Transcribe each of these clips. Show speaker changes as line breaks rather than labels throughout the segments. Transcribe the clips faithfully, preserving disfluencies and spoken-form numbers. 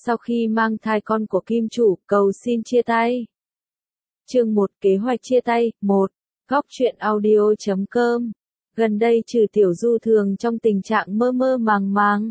sau khi mang thai con của kim chủ, cầu xin chia tay. Chương một Kế hoạch chia tay. một. Góc truyện audio chấm com. Gần đây Trừ Tiểu Du thường trong tình trạng mơ mơ màng màng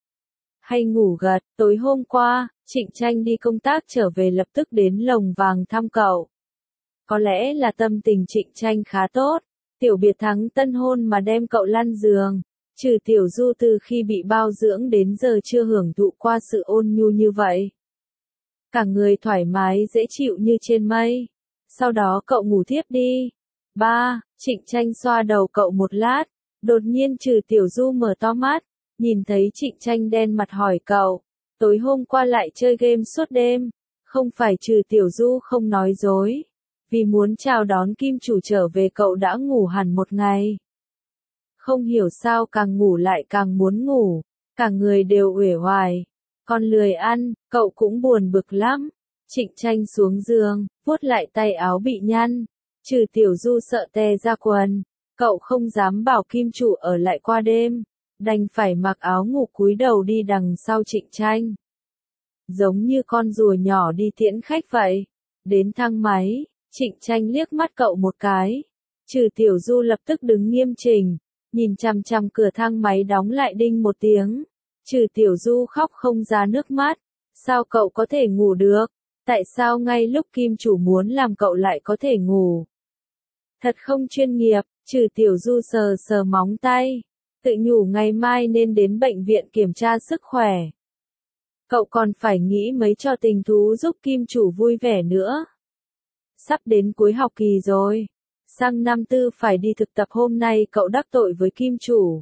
hay ngủ gật. Tối hôm qua, Trịnh Tranh đi công tác trở về lập tức đến Lồng Vàng thăm cậu. Có lẽ là tâm tình Trịnh Tranh khá tốt, tiểu biệt thắng tân hôn mà đem cậu lăn giường. Trừ Tiểu Du từ khi bị bao dưỡng đến giờ chưa hưởng thụ qua sự ôn nhu như vậy. Cả người thoải mái dễ chịu như trên mây. Sau đó cậu ngủ thiếp đi. ba. Trịnh Tranh xoa đầu cậu một lát. Đột nhiên Trừ Tiểu Du mở to mắt, nhìn thấy Trịnh Tranh đen mặt hỏi cậu, tối hôm qua lại chơi game suốt đêm. Không phải Trừ Tiểu Du không nói dối. Vì muốn chào đón kim chủ trở về cậu đã ngủ hẳn một ngày. Không hiểu sao càng ngủ lại càng muốn ngủ, cả người đều uể oải, còn lười ăn, cậu cũng buồn bực lắm. Trịnh Tranh xuống giường, vuốt lại tay áo bị nhăn. Trừ Tiểu Du sợ tè ra quần, cậu không dám bảo kim chủ ở lại qua đêm, đành phải mặc áo ngủ cúi đầu đi đằng sau Trịnh Tranh. Giống như con rùa nhỏ đi tiễn khách vậy. Đến thang máy, Trịnh Tranh liếc mắt cậu một cái. Trừ Tiểu Du lập tức đứng nghiêm chỉnh, nhìn chằm chằm cửa thang máy đóng lại đinh một tiếng. Trừ Tiểu Du khóc không ra nước mắt. Sao cậu có thể ngủ được? Tại sao ngay lúc kim chủ muốn làm cậu lại có thể ngủ? Thật không chuyên nghiệp. Trừ Tiểu Du sờ sờ móng tay, tự nhủ ngày mai nên đến bệnh viện kiểm tra sức khỏe. Cậu còn phải nghĩ mấy trò tình thú giúp kim chủ vui vẻ nữa. Sắp đến cuối học kỳ rồi. Sang năm tư phải đi thực tập, hôm nay cậu đắc tội với kim chủ.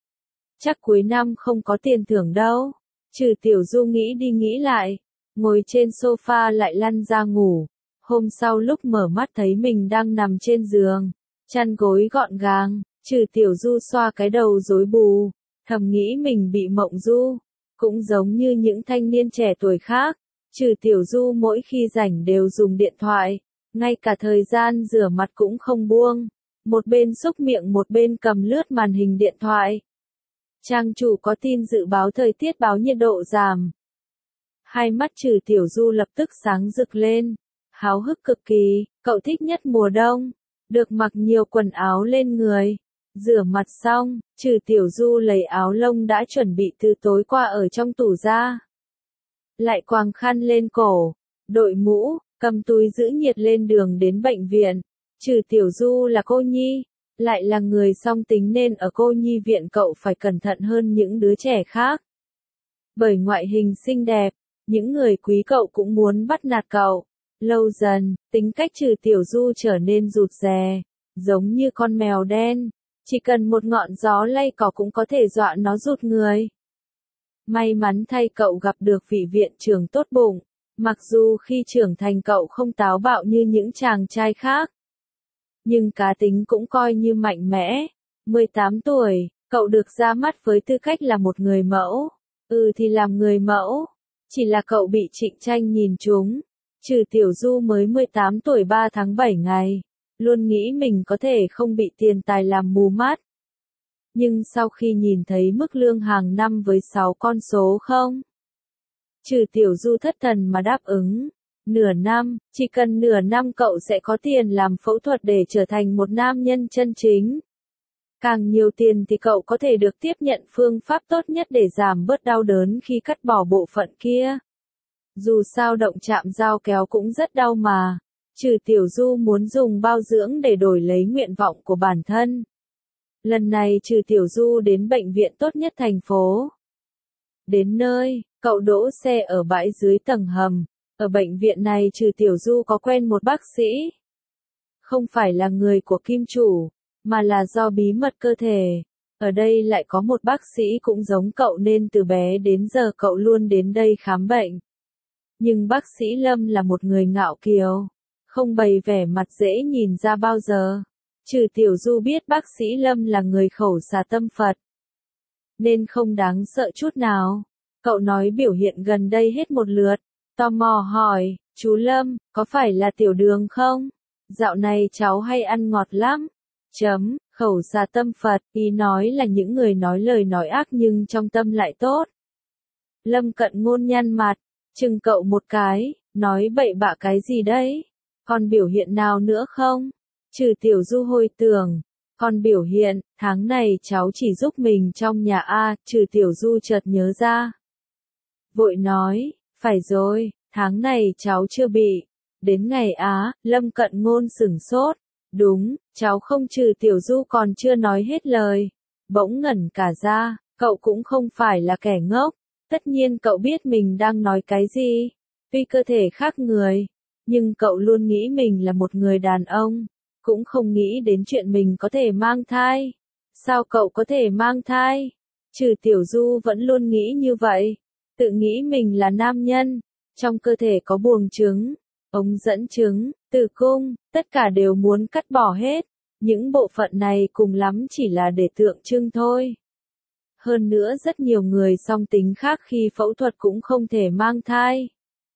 Chắc cuối năm không có tiền thưởng đâu. Trừ Tiểu Du nghĩ đi nghĩ lại, ngồi trên sofa lại lăn ra ngủ. Hôm sau lúc mở mắt thấy mình đang nằm trên giường, chăn gối gọn gàng. Trừ Tiểu Du xoa cái đầu rối bù, thầm nghĩ mình bị mộng du. Cũng giống như những thanh niên trẻ tuổi khác, Trừ Tiểu Du mỗi khi rảnh đều dùng điện thoại. Ngay cả thời gian rửa mặt cũng không buông, một bên xúc miệng một bên cầm lướt màn hình điện thoại. Trang chủ có tin dự báo thời tiết báo nhiệt độ giảm. Hai mắt Trừ Tiểu Du lập tức sáng rực lên, háo hức cực kỳ, cậu thích nhất mùa đông, được mặc nhiều quần áo lên người. Rửa mặt xong, Trừ Tiểu Du lấy áo lông đã chuẩn bị từ tối qua ở trong tủ ra. Lại quàng khăn lên cổ, đội mũ, cầm túi giữ nhiệt lên đường đến bệnh viện. Trừ Tiểu Du là cô nhi, lại là người song tính nên ở cô nhi viện cậu phải cẩn thận hơn những đứa trẻ khác. Bởi ngoại hình xinh đẹp, những người quý cậu cũng muốn bắt nạt cậu. Lâu dần, tính cách Trừ Tiểu Du trở nên rụt rè, giống như con mèo đen. Chỉ cần một ngọn gió lay cỏ cũng có thể dọa nó rụt người. May mắn thay cậu gặp được vị viện trưởng tốt bụng. Mặc dù khi trưởng thành cậu không táo bạo như những chàng trai khác, nhưng cá tính cũng coi như mạnh mẽ. mười tám tuổi, cậu được ra mắt với tư cách là một người mẫu. Ừ thì làm người mẫu. Chỉ là cậu bị Trịnh Tranh nhìn trúng. Trừ Tiểu Du mới mười tám tuổi ba tháng bảy ngày. Luôn nghĩ mình có thể không bị tiền tài làm mù mắt. Nhưng sau khi nhìn thấy mức lương hàng năm với sáu con số không, Trừ Tiểu Du thất thần mà đáp ứng. Nửa năm, chỉ cần nửa năm cậu sẽ có tiền làm phẫu thuật để trở thành một nam nhân chân chính. Càng nhiều tiền thì cậu có thể được tiếp nhận phương pháp tốt nhất để giảm bớt đau đớn khi cắt bỏ bộ phận kia. Dù sao động chạm dao kéo cũng rất đau mà. Trừ Tiểu Du muốn dùng bao dưỡng để đổi lấy nguyện vọng của bản thân. Lần này Trừ Tiểu Du đến bệnh viện tốt nhất thành phố. Đến nơi, cậu đỗ xe ở bãi dưới tầng hầm. Ở bệnh viện này Trừ Tiểu Du có quen một bác sĩ. Không phải là người của kim chủ, mà là do bí mật cơ thể. Ở đây lại có một bác sĩ cũng giống cậu nên từ bé đến giờ cậu luôn đến đây khám bệnh. Nhưng bác sĩ Lâm là một người ngạo kiều, không bày vẻ mặt dễ nhìn ra bao giờ. Trừ Tiểu Du biết bác sĩ Lâm là người khẩu xà tâm Phật, nên không đáng sợ chút nào. Cậu nói biểu hiện gần đây hết một lượt, tò mò hỏi, chú Lâm, có phải là tiểu đường không? Dạo này cháu hay ăn ngọt lắm. Chấm, khẩu xà tâm Phật, ý nói là những người nói lời nói ác nhưng trong tâm lại tốt. Lâm Cận Ngôn nhăn mặt, chừng cậu một cái, nói bậy bạ cái gì đấy? Còn biểu hiện nào nữa không? Trừ Tiểu Du hồi tưởng, còn biểu hiện, tháng này cháu chỉ giúp mình trong nhà a, Trừ Tiểu Du chợt nhớ ra. Vội nói, phải rồi, tháng này cháu chưa bị. Đến ngày Á, Lâm Cận Ngôn sửng sốt. Đúng, cháu không. Trừ Tiểu Du còn chưa nói hết lời. Bỗng ngẩn cả ra, cậu cũng không phải là kẻ ngốc. Tất nhiên cậu biết mình đang nói cái gì. Tuy cơ thể khác người, nhưng cậu luôn nghĩ mình là một người đàn ông. Cũng không nghĩ đến chuyện mình có thể mang thai. Sao cậu có thể mang thai? Trừ Tiểu Du vẫn luôn nghĩ như vậy. Tự nghĩ mình là nam nhân. Trong cơ thể có buồng trứng, ống dẫn trứng, tử cung, tất cả đều muốn cắt bỏ hết. Những bộ phận này cùng lắm chỉ là để tượng trưng thôi. Hơn nữa rất nhiều người song tính khác khi phẫu thuật cũng không thể mang thai.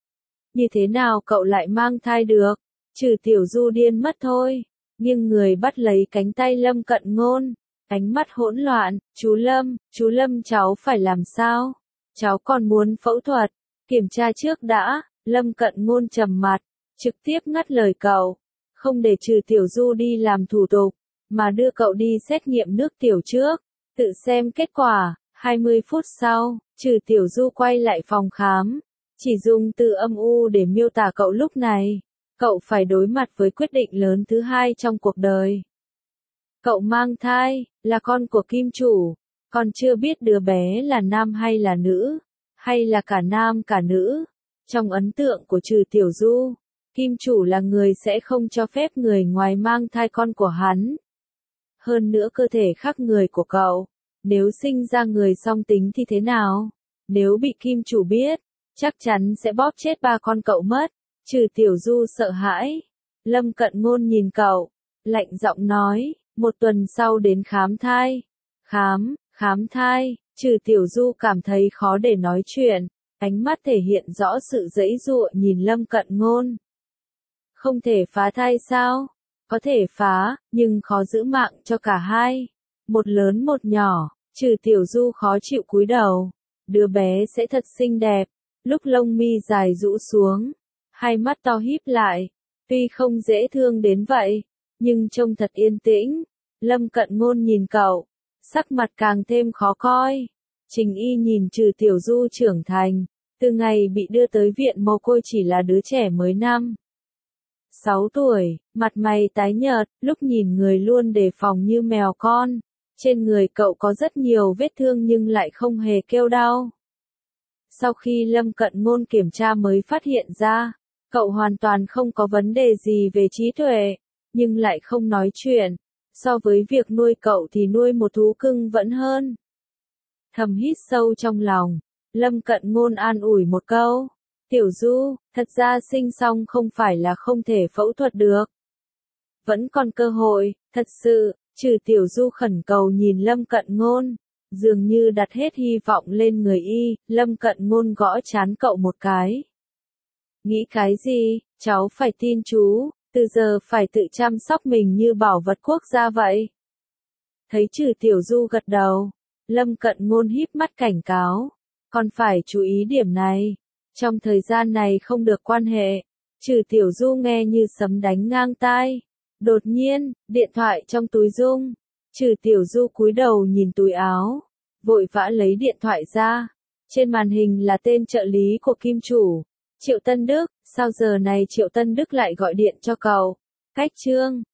Như thế nào cậu lại mang thai được? Trừ Tiểu Du điên mất thôi. Nhưng người bắt lấy cánh tay Lâm Cận Ngôn. Ánh mắt hỗn loạn, chú Lâm, chú Lâm cháu phải làm sao? Cháu còn muốn phẫu thuật, kiểm tra trước đã. Lâm Cận Ngôn trầm mặt, trực tiếp ngắt lời cậu. Không để Trừ Tiểu Du đi làm thủ tục, mà đưa cậu đi xét nghiệm nước tiểu trước. Tự xem kết quả. hai mươi phút sau, Trừ Tiểu Du quay lại phòng khám. Chỉ dùng từ âm u để miêu tả cậu lúc này. Cậu phải đối mặt với quyết định lớn thứ hai trong cuộc đời. Cậu mang thai, là con của Kim Chủ. Còn chưa biết đứa bé là nam hay là nữ, hay là cả nam cả nữ. Trong ấn tượng của Trừ Tiểu Du, Kim Chủ là người sẽ không cho phép người ngoài mang thai con của hắn. Hơn nữa cơ thể khác người của cậu, nếu sinh ra người song tính thì thế nào? Nếu bị Kim Chủ biết, chắc chắn sẽ bóp chết ba con cậu mất. Trừ Tiểu Du sợ hãi. Lâm Cận Ngôn nhìn cậu, lạnh giọng nói, một tuần sau đến khám thai. Khám, khám thai, Trừ Tiểu Du cảm thấy khó để nói chuyện, ánh mắt thể hiện rõ sự giãy giụa nhìn Lâm Cận Ngôn. Không thể phá thai sao? Có thể phá, nhưng khó giữ mạng cho cả hai. Một lớn một nhỏ, Trừ Tiểu Du khó chịu cúi đầu. Đứa bé sẽ thật xinh đẹp. Lúc lông mi dài rũ xuống, hai mắt to híp lại, tuy không dễ thương đến vậy, nhưng trông thật yên tĩnh. Lâm Cận Ngôn nhìn cậu, sắc mặt càng thêm khó coi. Trình Y nhìn Trừ Tiểu Du trưởng thành, từ ngày bị đưa tới viện mồ côi chỉ là đứa trẻ mới năm sáu tuổi, mặt mày tái nhợt, lúc nhìn người luôn đề phòng như mèo con. Trên người cậu có rất nhiều vết thương nhưng lại không hề kêu đau. Sau khi Lâm Cận Ngôn kiểm tra mới phát hiện ra, cậu hoàn toàn không có vấn đề gì về trí tuệ, nhưng lại không nói chuyện. So với việc nuôi cậu thì nuôi một thú cưng vẫn hơn. Thầm hít sâu trong lòng, Lâm Cận Ngôn an ủi một câu. Tiểu Du, thật ra sinh xong không phải là không thể phẫu thuật được. Vẫn còn cơ hội, thật sự. Trừ Tiểu Du khẩn cầu nhìn Lâm Cận Ngôn. Dường như đặt hết hy vọng lên người y. Lâm Cận Ngôn gõ trán cậu một cái. Nghĩ cái gì? Cháu phải tin chú. Từ giờ phải tự chăm sóc mình như bảo vật quốc gia vậy. Thấy Trừ Tiểu Du gật đầu, Lâm Cận Ngôn híp mắt cảnh cáo. Còn phải chú ý điểm này. Trong thời gian này không được quan hệ. Trừ Tiểu Du nghe như sấm đánh ngang tai. Đột nhiên, điện thoại trong túi rung. Trừ Tiểu Du cúi đầu nhìn túi áo, vội vã lấy điện thoại ra. Trên màn hình là tên trợ lý của Kim Chủ, Triệu Tân Đức. Sao giờ này Triệu Tân Đức lại gọi điện cho cậu? Cách Trương.